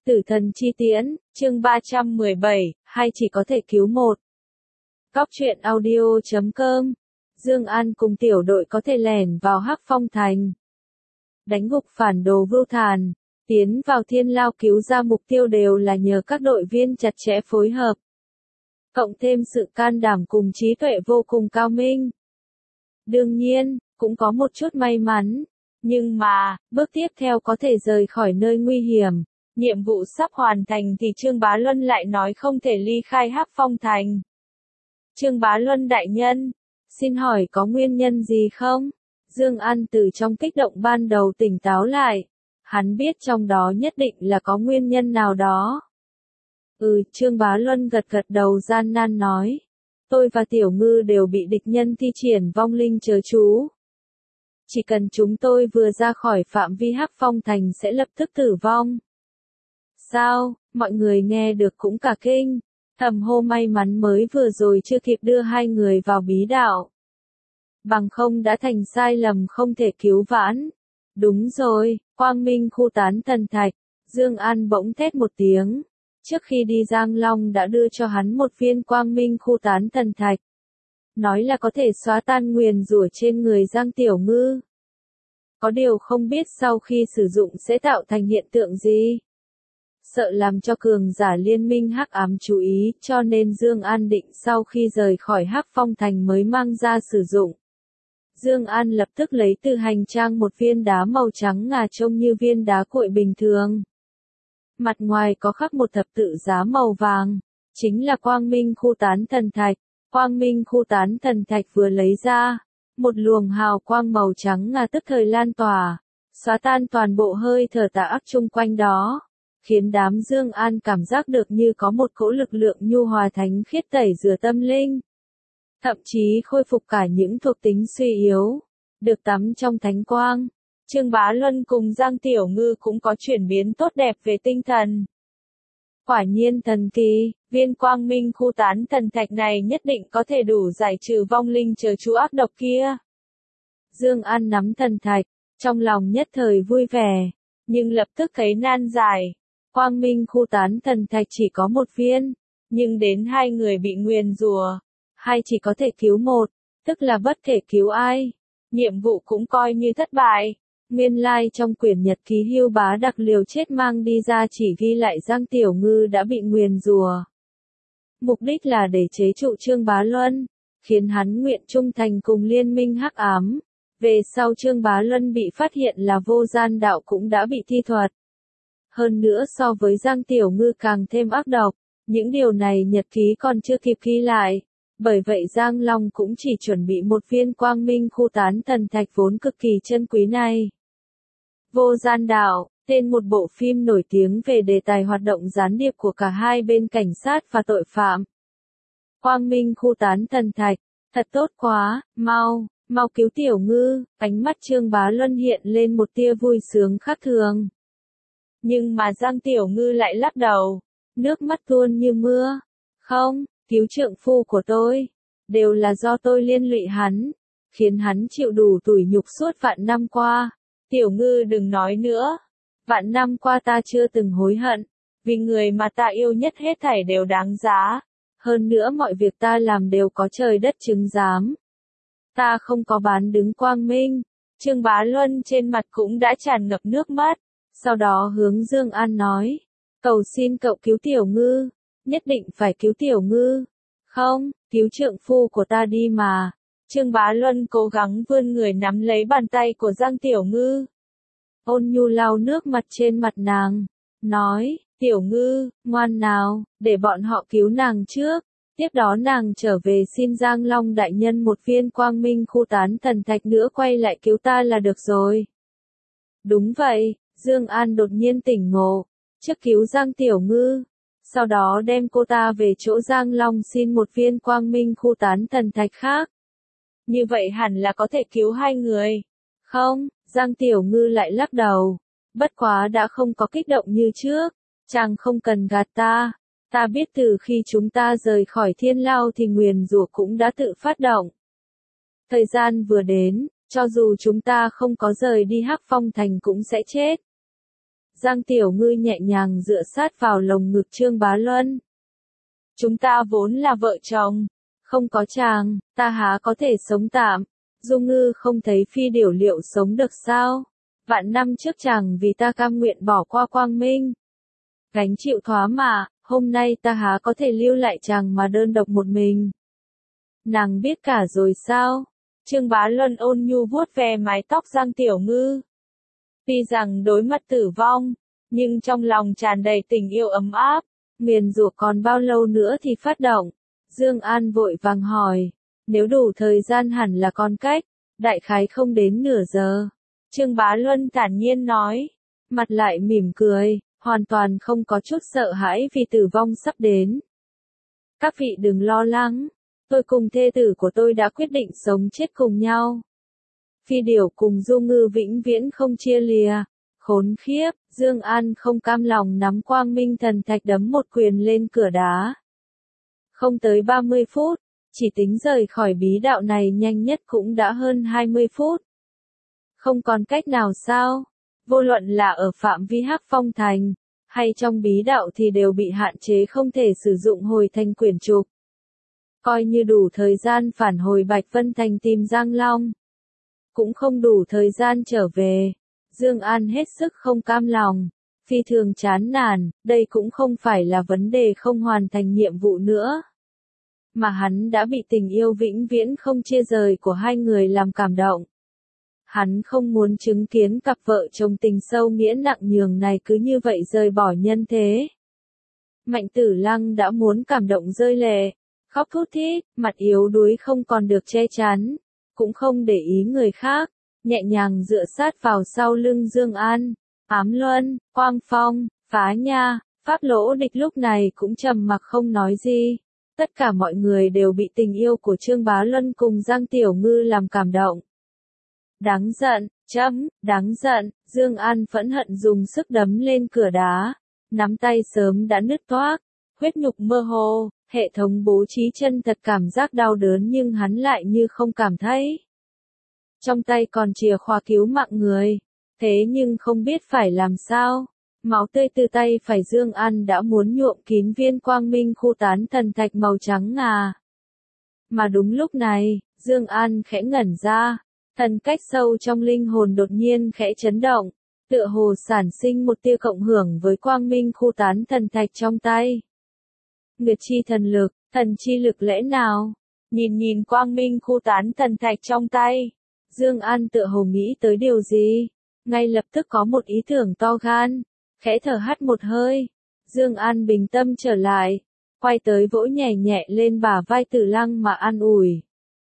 Tử thần chi tiễn, chương 317, hay chỉ có thể cứu một. Góc truyện audio.com. Dương An cùng tiểu đội có thể lẻn vào Hắc Phong Thành, đánh gục phản đồ Vưu Thàn, tiến vào Thiên Lao cứu ra mục tiêu đều là nhờ các đội viên chặt chẽ phối hợp, cộng thêm sự can đảm cùng trí tuệ vô cùng cao minh. Đương nhiên, cũng có một chút may mắn, nhưng mà, bước tiếp theo có thể rời khỏi nơi nguy hiểm. Nhiệm vụ sắp hoàn thành thì Trương Bá Luân lại nói không thể ly khai Hắc Phong Thành. Trương Bá Luân đại nhân, xin hỏi có nguyên nhân gì không? Dương An từ trong kích động ban đầu tỉnh táo lại. Hắn biết trong đó nhất định là có nguyên nhân nào đó. Trương Bá Luân gật gật đầu gian nan nói. Tôi và Tiểu Ngư đều bị địch nhân thi triển vong linh chớ chú. Chỉ cần chúng tôi vừa ra khỏi phạm vi Hắc Phong Thành sẽ lập tức tử vong. Sao, mọi người nghe được cũng cả kinh, thầm hô may mắn mới vừa rồi chưa kịp đưa hai người vào bí đạo. Bằng không đã thành sai lầm không thể cứu vãn. Đúng rồi, Quang Minh khu tán thần thạch, Dương An bỗng thét một tiếng. Trước khi đi Giang Long đã đưa cho hắn một viên Quang Minh khu tán thần thạch. Nói là có thể xóa tan nguyền rủa trên người Giang Tiểu Ngư. Có điều không biết sau khi sử dụng sẽ tạo thành hiện tượng gì. Sợ làm cho cường giả liên minh Hắc Ám chú ý, cho nên Dương An định sau khi rời khỏi Hắc Phong Thành mới mang ra sử dụng. Dương An lập tức lấy từ hành trang một viên đá màu trắng ngà trông như viên đá cuội bình thường. Mặt ngoài có khắc một thập tự giá màu vàng, chính là Quang Minh khu tán thần thạch. Quang Minh khu tán thần thạch vừa lấy ra, một luồng hào quang màu trắng ngà tức thời lan tỏa, xóa tan toàn bộ hơi thở tà ác chung quanh đó. Khiến đám Dương An cảm giác được như có một cỗ lực lượng nhu hòa thánh khiết tẩy rửa tâm linh. Thậm chí khôi phục cả những thuộc tính suy yếu, được tắm trong thánh quang. Trương Bá Luân cùng Giang Tiểu Ngư cũng có chuyển biến tốt đẹp về tinh thần. Quả nhiên thần kỳ, viên Quang Minh khu tán thần thạch này nhất định có thể đủ giải trừ vong linh chớ chú ác độc kia. Dương An nắm thần thạch, trong lòng nhất thời vui vẻ, nhưng lập tức thấy nan giải. Quang Minh khu tán thần thạch chỉ có một viên, nhưng đến hai người bị nguyền rủa, hai chỉ có thể cứu một, tức là bất kể cứu ai, nhiệm vụ cũng coi như thất bại. Nguyên lai trong quyển nhật ký Hưu Bá đặc liều chết mang đi ra chỉ ghi lại Giang Tiểu Ngư đã bị nguyền rủa. Mục đích là để chế trụ Trương Bá Luân, khiến hắn nguyện trung thành cùng liên minh Hắc Ám. Về sau Trương Bá Luân bị phát hiện là vô gian đạo cũng đã bị thi thuật. Hơn nữa so với Giang Tiểu Ngư càng thêm ác độc, những điều này nhật ký còn chưa kịp ghi lại. Bởi vậy Giang Long cũng chỉ chuẩn bị một viên Quang Minh khu tán thần thạch vốn cực kỳ chân quý này. Vô gian đạo, tên một bộ phim nổi tiếng về đề tài hoạt động gián điệp của cả hai bên cảnh sát và tội phạm. Quang Minh khu tán thần thạch, thật tốt quá, mau cứu Tiểu Ngư, ánh mắt Trương Bá Luân hiện lên một tia vui sướng khác thường. Nhưng mà Giang Tiểu Ngư lại lắc đầu, nước mắt tuôn như mưa. Không, cứu trượng phu của tôi, đều là do tôi liên lụy hắn, khiến hắn chịu đủ tủi nhục suốt vạn năm qua. Tiểu Ngư đừng nói nữa, vạn năm qua ta chưa từng hối hận, vì người mà ta yêu nhất hết thảy đều đáng giá. Hơn nữa mọi việc ta làm đều có trời đất chứng giám. Ta không có bán đứng Quang Minh. Trương Bá Luân trên mặt cũng đã tràn ngập nước mắt. Sau đó hướng Dương An nói, cầu xin cậu cứu Tiểu Ngư, nhất định phải cứu Tiểu Ngư. Không, cứu trượng phu của ta đi mà. Trương Bá Luân cố gắng vươn người nắm lấy bàn tay của Giang Tiểu Ngư. Ôn nhu lau nước mặt trên mặt nàng, nói, Tiểu Ngư, ngoan nào, để bọn họ cứu nàng trước. Tiếp đó nàng trở về xin Giang Long đại nhân một viên Quang Minh khu tán thần thạch nữa quay lại cứu ta là được rồi. Đúng vậy. Dương An đột nhiên tỉnh ngộ, trước cứu Giang Tiểu Ngư, sau đó đem cô ta về chỗ Giang Long xin một viên Quang Minh khu tán thần thạch khác. Như vậy hẳn là có thể cứu hai người. Không, Giang Tiểu Ngư lại lắc đầu. Bất quá đã không có kích động như trước, chàng không cần gạt ta. Ta biết từ khi chúng ta rời khỏi Thiên Lao thì nguyền rủa cũng đã tự phát động. Thời gian vừa đến, cho dù chúng ta không có rời đi Hắc Phong Thành cũng sẽ chết. Giang Tiểu Ngư nhẹ nhàng dựa sát vào lồng ngực Trương Bá Luân. Chúng ta vốn là vợ chồng, không có chàng, ta há có thể sống tạm. Du Ngư không thấy Phi Điểu liệu sống được sao? Vạn năm trước chàng vì ta cam nguyện bỏ qua quang minh. Gánh chịu thoá mà, hôm nay ta há có thể lưu lại chàng mà đơn độc một mình. Nàng biết cả rồi sao? Trương Bá Luân ôn nhu vuốt ve mái tóc Giang Tiểu Ngư. Tuy rằng đối mặt tử vong, nhưng trong lòng tràn đầy tình yêu ấm áp, nguyền rủa còn bao lâu nữa thì phát động. Dương An vội vàng hỏi, nếu đủ thời gian hẳn là còn cách, đại khái không đến nửa giờ. Trương Bá Luân thản nhiên nói, mặt lại mỉm cười, hoàn toàn không có chút sợ hãi vì tử vong sắp đến. Các vị đừng lo lắng, tôi cùng thê tử của tôi đã quyết định sống chết cùng nhau. Phi Điểu cùng Du Ngư vĩnh viễn không chia lìa. Khốn khiếp, Dương An không cam lòng nắm quang minh thần thạch đấm một quyền lên cửa đá. Không tới 30 phút, chỉ tính rời khỏi bí đạo này nhanh nhất cũng đã hơn 20 phút. Không còn cách nào sao? Vô luận là ở phạm vi Hắc Phong Thành, hay trong bí đạo thì đều bị hạn chế không thể sử dụng hồi thành quyển trục. Coi như đủ thời gian phản hồi Bạch Vân Thành tìm Giang Long, cũng không đủ thời gian trở về. Dương An hết sức không cam lòng, phi thường chán nản, đây cũng không phải là vấn đề không hoàn thành nhiệm vụ nữa, mà hắn đã bị tình yêu vĩnh viễn không chia rời của hai người làm cảm động. Hắn không muốn chứng kiến cặp vợ chồng tình sâu nghĩa nặng nhường này cứ như vậy rời bỏ nhân thế. Mạnh Tử Lăng đã muốn cảm động rơi lệ, khóc thút thít, mặt yếu đuối không còn được che chắn, cũng không để ý người khác, nhẹ nhàng dựa sát vào sau lưng Dương An. Ám Luân, Quang Phong, Phá Nha, Pháp Lỗ Địch lúc này cũng trầm mặc không nói gì. Tất cả mọi người đều bị tình yêu của Trương Bá Luân cùng Giang Tiểu Ngư làm cảm động. Đáng giận, đáng giận, Dương An phẫn hận dùng sức đấm lên cửa đá, nắm tay sớm đã nứt toác, huyết nhục mơ hồ, hệ thống bố trí chân thật cảm giác đau đớn nhưng hắn lại như không cảm thấy. Trong tay còn chìa khóa cứu mạng người, thế nhưng không biết phải làm sao. Máu tươi từ tay phải Dương An đã muốn nhuộm kín viên quang minh khu tán thần thạch màu trắng ngà. Mà đúng lúc này, Dương An khẽ ngẩn ra, thần cách sâu trong linh hồn đột nhiên khẽ chấn động, tựa hồ sản sinh một tia cộng hưởng với quang minh khu tán thần thạch trong tay. Nguyệt chi thần chi lực lẽ nào? Nhìn quang minh khu tán thần thạch trong tay, Dương An tựa hồ nghĩ tới điều gì, ngay lập tức có một ý tưởng to gan, khẽ thở hắt một hơi. Dương An bình tâm trở lại, quay tới vỗ nhẹ nhẹ lên bả vai Tử Lăng mà an ủi.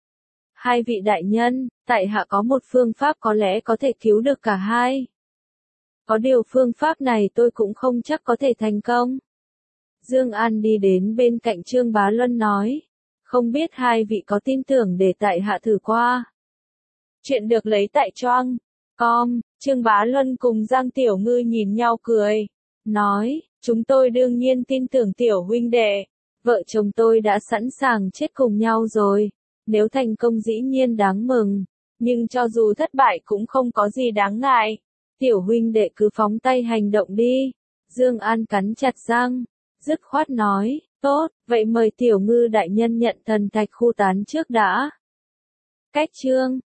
Hai vị đại nhân, tại hạ có một phương pháp có lẽ có thể cứu được cả hai. Có điều phương pháp này tôi cũng không chắc có thể thành công. Dương An đi đến bên cạnh Trương Bá Luân nói, không biết hai vị có tin tưởng để tại hạ thử qua. Chuyện được lấy tại Choang.com, Trương Bá Luân cùng Giang Tiểu Ngư nhìn nhau cười, nói, chúng tôi đương nhiên tin tưởng Tiểu huynh đệ, vợ chồng tôi đã sẵn sàng chết cùng nhau rồi, nếu thành công dĩ nhiên đáng mừng, nhưng cho dù thất bại cũng không có gì đáng ngại, Tiểu huynh đệ cứ phóng tay hành động đi. Dương An cắn chặt răng, dứt khoát nói, tốt, vậy mời Tiểu Ngư đại nhân nhận thần thạch khu tán trước đã. Cách chương